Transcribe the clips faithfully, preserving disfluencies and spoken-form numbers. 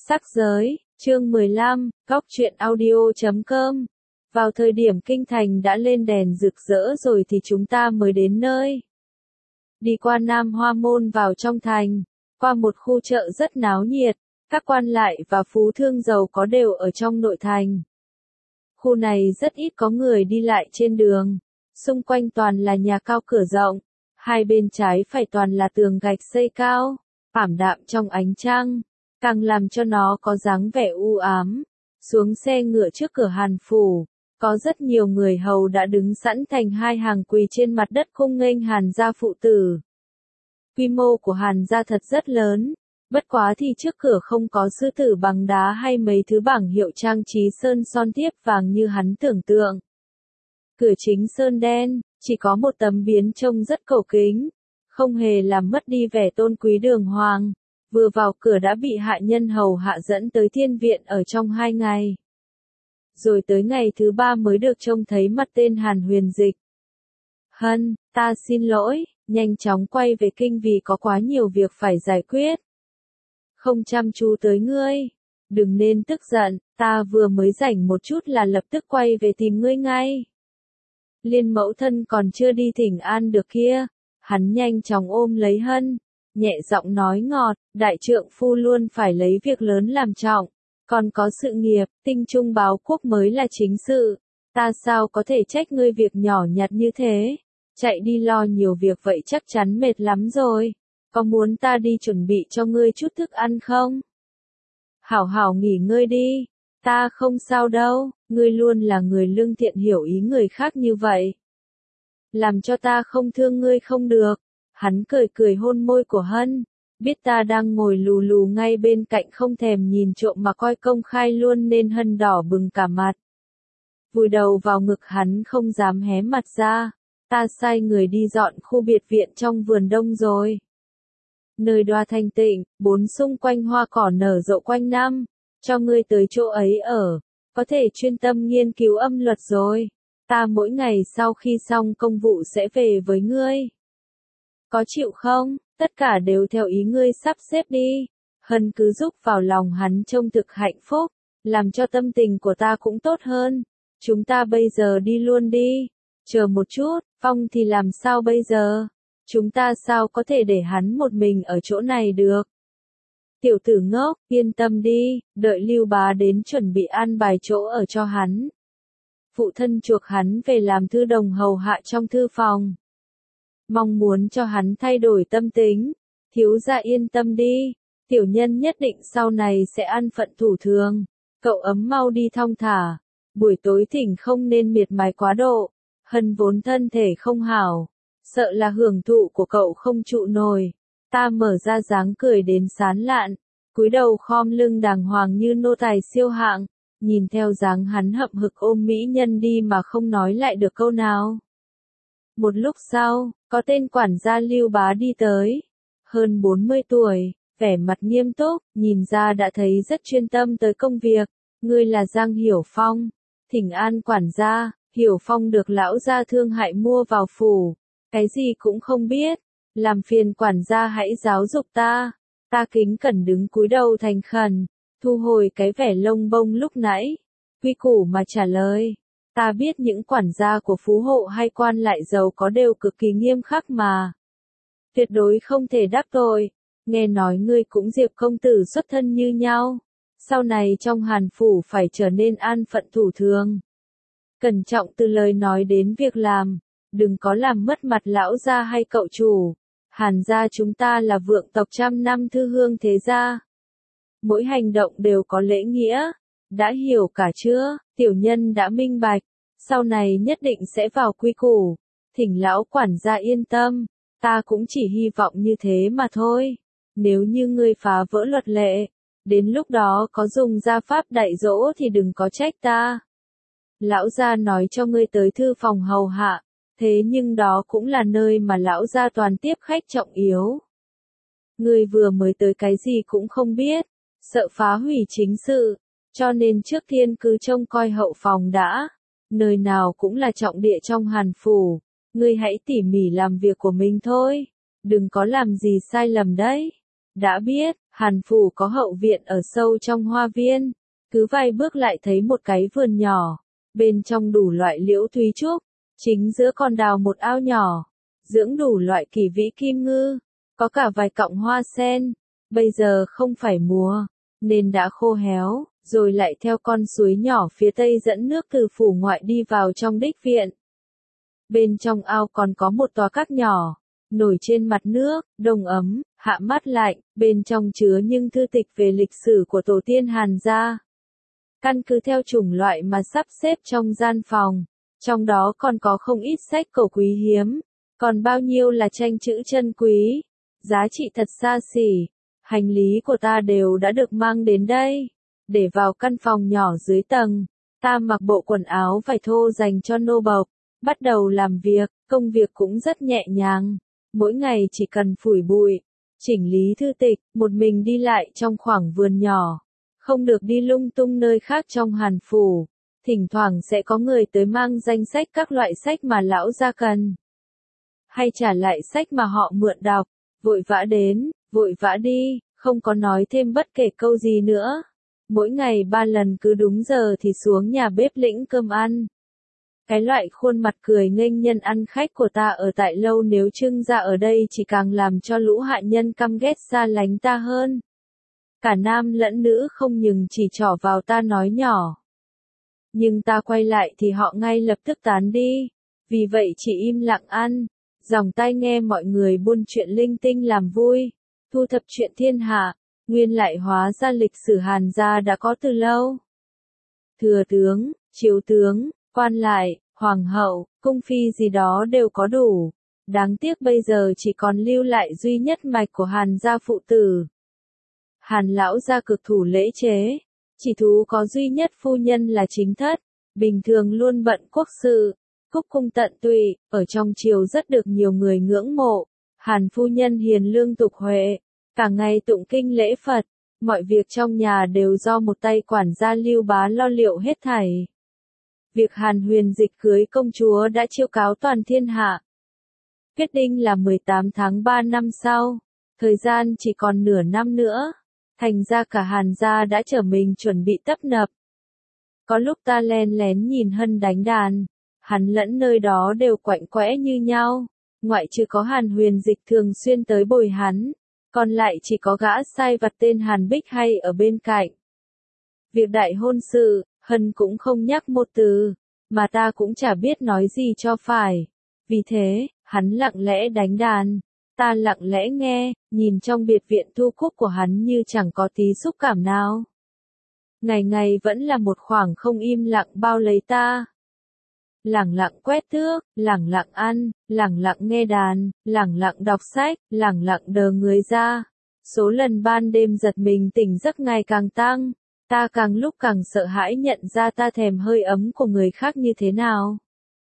Sắc giới, chương mười lăm, góc truyện audio chấm com. Vào thời điểm kinh thành đã lên đèn rực rỡ rồi thì chúng ta mới đến nơi. Đi qua Nam Hoa Môn vào trong thành, qua một khu chợ rất náo nhiệt, các quan lại và phú thương giàu có đều ở trong nội thành. Khu này rất ít có người đi lại trên đường, xung quanh toàn là nhà cao cửa rộng, hai bên trái phải toàn là tường gạch xây cao, ảm đạm trong ánh trăng, càng làm cho nó có dáng vẻ u ám. Xuống xe ngựa trước cửa Hàn phủ, có rất nhiều người hầu đã đứng sẵn thành hai hàng quỳ trên mặt đất cung nghênh Hàn gia phụ tử. Quy mô của Hàn gia thật rất lớn, bất quá thì trước cửa không có sư tử bằng đá hay mấy thứ bảng hiệu trang trí sơn son thiếp vàng như hắn tưởng tượng. Cửa chính sơn đen, chỉ có một tấm biến trông rất cổ kính, không hề làm mất đi vẻ tôn quý đường hoàng. Vừa vào cửa đã bị hạ nhân hầu hạ dẫn tới thiên viện ở trong hai ngày. Rồi tới ngày thứ ba mới được trông thấy mặt tên Hàn Huyền Dịch. Hân, ta xin lỗi, nhanh chóng quay về kinh vì có quá nhiều việc phải giải quyết. Không chăm chú tới ngươi. Đừng nên tức giận, ta vừa mới rảnh một chút là lập tức quay về tìm ngươi ngay. Liên mẫu thân còn chưa đi thỉnh an được kia. Hắn nhanh chóng ôm lấy Hân, nhẹ giọng nói ngọt, đại trượng phu luôn phải lấy việc lớn làm trọng, còn có sự nghiệp, tinh trung báo quốc mới là chính sự, ta sao có thể trách ngươi việc nhỏ nhặt như thế, chạy đi lo nhiều việc vậy chắc chắn mệt lắm rồi, có muốn ta đi chuẩn bị cho ngươi chút thức ăn không? Hảo hảo nghỉ ngơi đi, ta không sao đâu, ngươi luôn là người lương thiện hiểu ý người khác như vậy. Làm cho ta không thương ngươi không được. Hắn cười cười hôn môi của Hân, biết ta đang ngồi lù lù ngay bên cạnh không thèm nhìn trộm mà coi công khai luôn nên Hân đỏ bừng cả mặt. Vùi đầu vào ngực hắn không dám hé mặt ra, ta sai người đi dọn khu biệt viện trong vườn đông rồi. Nơi đoa thanh tịnh, bốn xung quanh hoa cỏ nở rộ quanh năm, cho ngươi tới chỗ ấy ở, có thể chuyên tâm nghiên cứu âm luật rồi. Ta mỗi ngày sau khi xong công vụ sẽ về với ngươi. Có chịu không? Tất cả đều theo ý ngươi sắp xếp đi. Hân cứ giúp vào lòng hắn trông thực hạnh phúc, làm cho tâm tình của ta cũng tốt hơn. Chúng ta bây giờ đi luôn đi. Chờ một chút, Phong thì làm sao bây giờ? Chúng ta sao có thể để hắn một mình ở chỗ này được? Tiểu tử ngốc, yên tâm đi, đợi Lưu Bá đến chuẩn bị an bài chỗ ở cho hắn. Phụ thân chuộc hắn về làm thư đồng hầu hạ trong thư phòng. Mong muốn cho hắn thay đổi tâm tính, thiếu gia yên tâm đi, tiểu nhân nhất định sau này sẽ ăn phận thủ thường, cậu ấm mau đi thong thả, buổi tối thỉnh không nên miệt mài quá độ, Hân vốn thân thể không hảo, sợ là hưởng thụ của cậu không trụ nổi, ta mở ra dáng cười đến sán lạn, cúi đầu khom lưng đàng hoàng như nô tài siêu hạng, nhìn theo dáng hắn hậm hực ôm mỹ nhân đi mà không nói lại được câu nào. Một lúc sau, có tên quản gia Lưu Bá đi tới, hơn bốn mươi tuổi, vẻ mặt nghiêm túc, nhìn ra đã thấy rất chuyên tâm tới công việc, ngươi là Giang Hiểu Phong, thỉnh an quản gia, Hiểu Phong được lão gia thương hại mua vào phủ, cái gì cũng không biết, làm phiền quản gia hãy giáo dục ta, ta kính cẩn đứng cúi đầu thành khẩn, thu hồi cái vẻ lông bông lúc nãy, quy củ mà trả lời. Ta biết những quản gia của phú hộ hay quan lại giàu có đều cực kỳ nghiêm khắc mà. Tuyệt đối không thể đắc tội. Nghe nói ngươi cũng Diệp công tử xuất thân như nhau. Sau này trong Hàn phủ phải trở nên an phận thủ thường. Cẩn trọng từ lời nói đến việc làm. Đừng có làm mất mặt lão gia hay cậu chủ. Hàn gia chúng ta là vượng tộc trăm năm thư hương thế gia. Mỗi hành động đều có lễ nghĩa. Đã hiểu cả chưa? Tiểu nhân đã minh bạch, sau này nhất định sẽ vào quy củ, thỉnh lão quản gia yên tâm, ta cũng chỉ hy vọng như thế mà thôi, nếu như ngươi phá vỡ luật lệ, đến lúc đó có dùng gia pháp dạy dỗ thì đừng có trách ta. Lão gia nói cho ngươi tới thư phòng hầu hạ, thế nhưng đó cũng là nơi mà lão gia toàn tiếp khách trọng yếu. Ngươi vừa mới tới cái gì cũng không biết, sợ phá hủy chính sự. Cho nên trước tiên cứ trông coi hậu phòng đã, nơi nào cũng là trọng địa trong Hàn phủ, ngươi hãy tỉ mỉ làm việc của mình thôi, đừng có làm gì sai lầm đấy. Đã biết, Hàn phủ có hậu viện ở sâu trong hoa viên. Cứ vài bước lại thấy một cái vườn nhỏ. Bên trong đủ loại liễu thúy trúc. Chính giữa còn đào một ao nhỏ. Dưỡng đủ loại kỳ vĩ kim ngư. Có cả vài cọng hoa sen. Bây giờ không phải mùa, nên đã khô héo. Rồi lại theo con suối nhỏ phía tây dẫn nước từ phủ ngoại đi vào trong đích viện. Bên trong ao còn có một tòa các nhỏ, nổi trên mặt nước, đông ấm, hạ mát lạnh, bên trong chứa những thư tịch về lịch sử của tổ tiên Hàn gia. Căn cứ theo chủng loại mà sắp xếp trong gian phòng, trong đó còn có không ít sách cổ quý hiếm, còn bao nhiêu là tranh chữ chân quý, giá trị thật xa xỉ. Hành lý của ta đều đã được mang đến đây, để vào căn phòng nhỏ dưới tầng. Ta mặc bộ quần áo vải thô dành cho nô bộc, bắt đầu làm việc, công việc cũng rất nhẹ nhàng. Mỗi ngày chỉ cần phủi bụi, chỉnh lý thư tịch, một mình đi lại trong khoảng vườn nhỏ. Không được đi lung tung nơi khác trong Hàn phủ. Thỉnh thoảng sẽ có người tới mang danh sách các loại sách mà lão gia cần. Hay trả lại sách mà họ mượn đọc, vội vã đến, vội vã đi, không có nói thêm bất kể câu gì nữa. Mỗi ngày ba lần cứ đúng giờ thì xuống nhà bếp lĩnh cơm ăn. Cái loại khuôn mặt cười nghênh nhân ăn khách của ta ở tại lâu nếu trưng ra ở đây chỉ càng làm cho lũ hạ nhân căm ghét xa lánh ta hơn. Cả nam lẫn nữ không nhừng chỉ trỏ vào ta nói nhỏ. Nhưng ta quay lại thì họ ngay lập tức tán đi. Vì vậy chỉ im lặng ăn, dòng tai nghe mọi người buôn chuyện linh tinh làm vui, thu thập chuyện thiên hạ. Nguyên lại hóa ra lịch sử Hàn gia đã có từ lâu. Thừa tướng, chiếu tướng, quan lại, hoàng hậu, cung phi gì đó đều có đủ. Đáng tiếc bây giờ chỉ còn lưu lại duy nhất mạch của Hàn gia phụ tử. Hàn lão gia cực thủ lễ chế, chỉ thú có duy nhất phu nhân là chính thất, bình thường luôn bận quốc sự, cúc cung tận tụy, ở trong triều rất được nhiều người ngưỡng mộ. Hàn phu nhân hiền lương tục huệ, cả ngày tụng kinh lễ Phật, mọi việc trong nhà đều do một tay quản gia Lưu Bá lo liệu hết thảy. Việc Hàn Huyền Dịch cưới công chúa đã chiêu cáo toàn thiên hạ. Quyết định là mười tám tháng ba năm sau, thời gian chỉ còn nửa năm nữa, thành ra cả Hàn gia đã trở mình chuẩn bị tấp nập. Có lúc ta len lén nhìn Hân đánh đàn, hắn lẫn nơi đó đều quạnh quẽ như nhau, ngoại trừ có Hàn Huyền Dịch thường xuyên tới bồi hắn. Còn lại chỉ có gã sai vặt tên Hàn Bích hay ở bên cạnh. Việc đại hôn sự, Hân cũng không nhắc một từ, mà ta cũng chả biết nói gì cho phải. Vì thế, hắn lặng lẽ đánh đàn, ta lặng lẽ nghe, nhìn trong biệt viện thu cúc của hắn như chẳng có tí xúc cảm nào. Ngày ngày vẫn là một khoảng không im lặng bao lấy ta. Lẳng lặng quét tước, lẳng lặng ăn, lẳng lặng nghe đàn, lẳng lặng đọc sách, lẳng lặng đờ người ra. Số lần ban đêm giật mình tỉnh giấc ngày càng tăng, ta càng lúc càng sợ hãi nhận ra ta thèm hơi ấm của người khác như thế nào.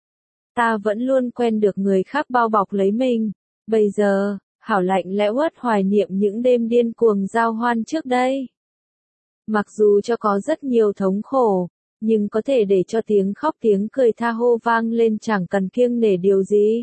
Ta vẫn luôn quen được người khác bao bọc lấy mình, bây giờ, hảo lạnh lẽo uất hoài niệm những đêm điên cuồng giao hoan trước đây. Mặc dù cho có rất nhiều thống khổ, nhưng có thể để cho tiếng khóc tiếng cười tha hô vang lên chẳng cần kiêng nể điều gì.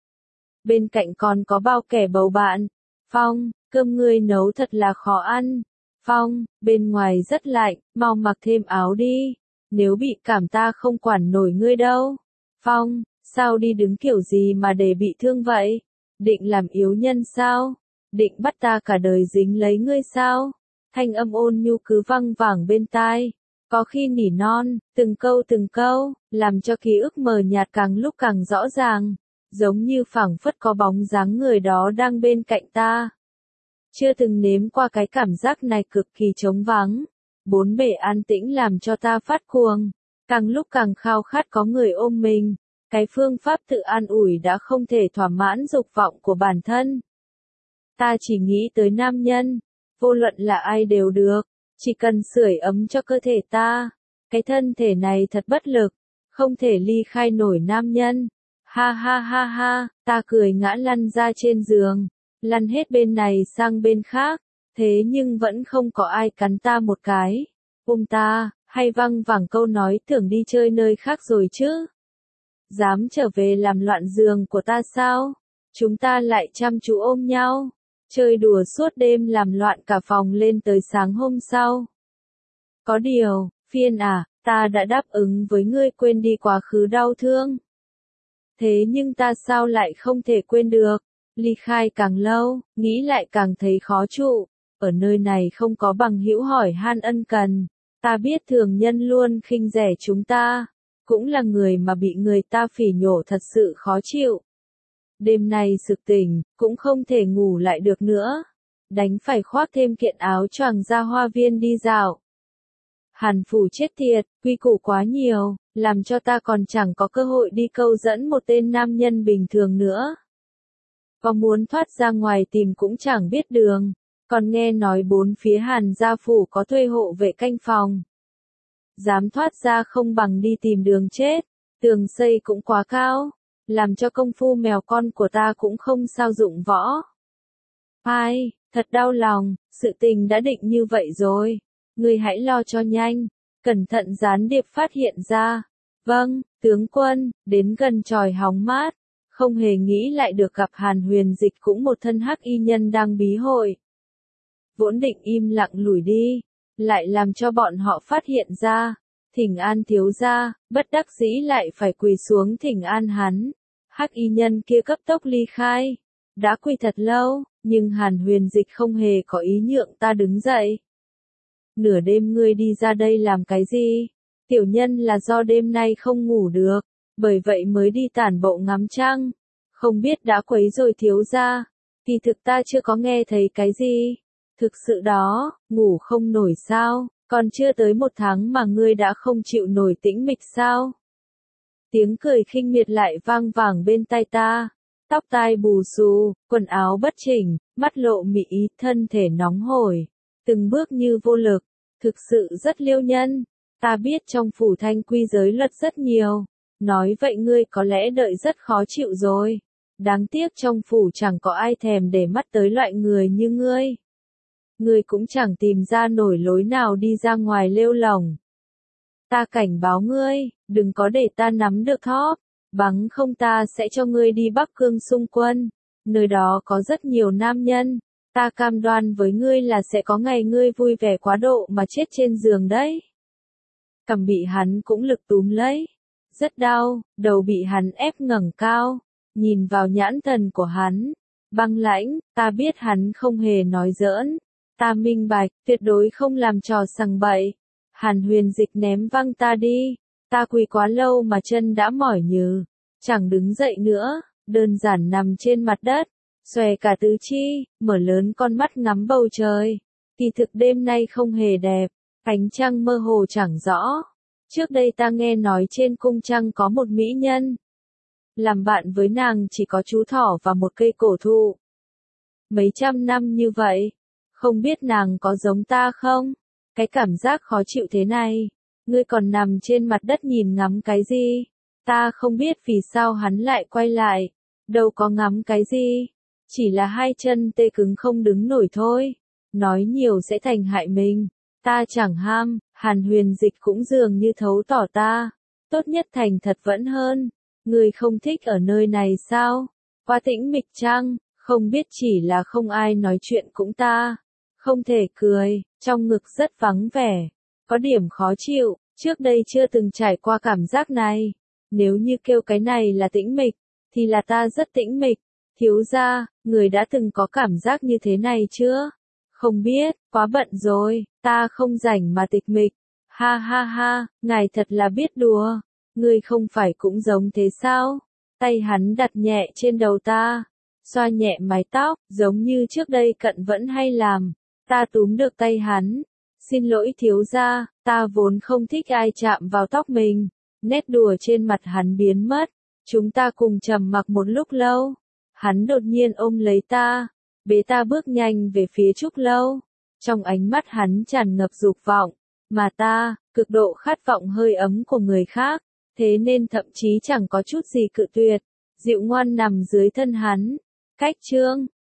Bên cạnh còn có bao kẻ bầu bạn. Phong, cơm ngươi nấu thật là khó ăn. Phong, bên ngoài rất lạnh, mau mặc thêm áo đi. Nếu bị cảm ta không quản nổi ngươi đâu. Phong, sao đi đứng kiểu gì mà để bị thương vậy? Định làm yếu nhân sao? Định bắt ta cả đời dính lấy ngươi sao? Thanh âm ôn nhu cứ văng vẳng bên tai. Có khi nỉ non, từng câu từng câu, làm cho ký ức mờ nhạt càng lúc càng rõ ràng, giống như phảng phất có bóng dáng người đó đang bên cạnh ta. Chưa từng nếm qua cái cảm giác này cực kỳ trống vắng, bốn bề an tĩnh làm cho ta phát cuồng, càng lúc càng khao khát có người ôm mình, cái phương pháp tự an ủi đã không thể thỏa mãn dục vọng của bản thân. Ta chỉ nghĩ tới nam nhân, vô luận là ai đều được. Chỉ cần sưởi ấm cho cơ thể ta, cái thân thể này thật bất lực, không thể ly khai nổi nam nhân. Ha ha ha ha, ta cười ngã lăn ra trên giường, lăn hết bên này sang bên khác, thế nhưng vẫn không có ai cắn ta một cái. Ôm ta, hay văng vẳng câu nói tưởng đi chơi nơi khác rồi chứ. Dám trở về làm loạn giường của ta sao? Chúng ta lại chăm chú ôm nhau. chơi đùa suốt đêm làm loạn cả phòng lên tới sáng hôm sau. Có điều, Phiên à, ta đã đáp ứng với ngươi quên đi quá khứ đau thương. Thế nhưng ta sao lại không thể quên được? Ly khai càng lâu, nghĩ lại càng thấy khó trụ. Ở nơi này không có bằng hữu hỏi han ân cần. Ta biết thường nhân luôn khinh rẻ chúng ta. Cũng là người mà bị người ta phỉ nhổ thật sự khó chịu. Đêm nay sực tỉnh, cũng không thể ngủ lại được nữa. Đánh phải khoác thêm kiện áo choàng ra hoa viên đi dạo. Hàn Phủ chết tiệt, quy củ quá nhiều, làm cho ta còn chẳng có cơ hội đi câu dẫn một tên nam nhân bình thường nữa. Có muốn thoát ra ngoài tìm cũng chẳng biết đường, còn nghe nói bốn phía Hàn gia phủ có thuê hộ vệ canh phòng. Dám thoát ra không bằng đi tìm đường chết, tường xây cũng quá cao, làm cho công phu mèo con của ta cũng không sao dụng võ. Ai, thật đau lòng, sự tình đã định như vậy rồi. Ngươi hãy lo cho nhanh, cẩn thận gián điệp phát hiện ra. Vâng, tướng quân, đến gần chòi hóng mát, không hề nghĩ lại được gặp Hàn Huyền Dịch cũng một thân hắc y nhân đang bí hội. Vốn định im lặng lủi đi, lại làm cho bọn họ phát hiện ra. Thỉnh an thiếu gia, bất đắc dĩ lại phải quỳ xuống thỉnh an hắn. Hắc y nhân kia cấp tốc ly khai. Đã quỳ thật lâu, nhưng Hàn Huyền Dịch không hề có ý nhượng ta đứng dậy. Nửa đêm ngươi đi ra đây làm cái gì? Tiểu nhân là do đêm nay không ngủ được, bởi vậy mới đi tản bộ ngắm trăng. Không biết đã quấy rồi thiếu gia. Kỳ thực ta chưa có nghe thấy cái gì. Thực sự đó, ngủ không nổi sao? Còn chưa tới một tháng mà ngươi đã không chịu nổi tĩnh mịch sao? Tiếng cười khinh miệt lại vang vẳng bên tai ta. Tóc tai bù xù, quần áo bất chỉnh, mắt lộ mị ý, thân thể nóng hổi. Từng bước như vô lực, thực sự rất liêu nhân. Ta biết trong phủ thanh quy giới luật rất nhiều. Nói vậy ngươi có lẽ đợi rất khó chịu rồi. Đáng tiếc trong phủ chẳng có ai thèm để mắt tới loại người như ngươi. Ngươi cũng chẳng tìm ra nổi lối nào đi ra ngoài lêu lổng. Ta cảnh báo ngươi, đừng có để ta nắm được thóp. Bằng không ta sẽ cho ngươi đi Bắc Cương xung quân. Nơi đó có rất nhiều nam nhân. Ta cam đoan với ngươi là sẽ có ngày ngươi vui vẻ quá độ mà chết trên giường đấy. Cằm bị hắn cũng lực túm lấy. Rất đau, đầu bị hắn ép ngẩng cao. Nhìn vào nhãn thần của hắn. Băng lãnh, ta biết hắn không hề nói giỡn. Ta minh bạch, tuyệt đối không làm trò sằng bậy. Hàn Huyền Dịch ném văng ta đi. Ta quỳ quá lâu mà chân đã mỏi nhừ. Chẳng đứng dậy nữa, đơn giản nằm trên mặt đất. Xòe cả tứ chi, mở lớn con mắt ngắm bầu trời. Kỳ thực đêm nay không hề đẹp, ánh trăng mơ hồ chẳng rõ. Trước đây ta nghe nói trên cung trăng có một mỹ nhân. Làm bạn với nàng chỉ có chú thỏ và một cây cổ thụ. Mấy trăm năm như vậy, không biết nàng có giống ta không? Cái cảm giác khó chịu thế này, ngươi còn nằm trên mặt đất nhìn ngắm cái gì? Ta không biết vì sao hắn lại quay lại, đâu có ngắm cái gì. Chỉ là hai chân tê cứng không đứng nổi thôi. Nói nhiều sẽ thành hại mình. Ta chẳng ham, Hàn Huyền Dịch cũng dường như thấu tỏ ta. Tốt nhất thành thật vẫn hơn. Người không thích ở nơi này sao? Quá tĩnh mịch chăng? Không biết chỉ là không ai nói chuyện cũng ta. Không thể cười, trong ngực rất vắng vẻ. Có điểm khó chịu, trước đây chưa từng trải qua cảm giác này. Nếu như kêu cái này là tĩnh mịch, thì là ta rất tĩnh mịch. Thiếu gia, người đã từng có cảm giác như thế này chưa? Không biết, quá bận rồi, ta không rảnh mà tịch mịch. Ha ha ha, ngài thật là biết đùa. Người không phải cũng giống thế sao? Tay hắn đặt nhẹ trên đầu ta, xoa nhẹ mái tóc, giống như trước đây cận vẫn hay làm. Ta túm được tay hắn. Xin lỗi thiếu gia, ta vốn không thích ai chạm vào tóc mình. Nét đùa trên mặt hắn biến mất. Chúng ta cùng trầm mặc một lúc lâu. Hắn đột nhiên ôm lấy ta, bế ta bước nhanh về phía Trúc Lâu. Trong ánh mắt hắn tràn ngập dục vọng, mà ta, cực độ khát vọng hơi ấm của người khác, thế nên thậm chí chẳng có chút gì cự tuyệt, dịu ngoan nằm dưới thân hắn. Cách chương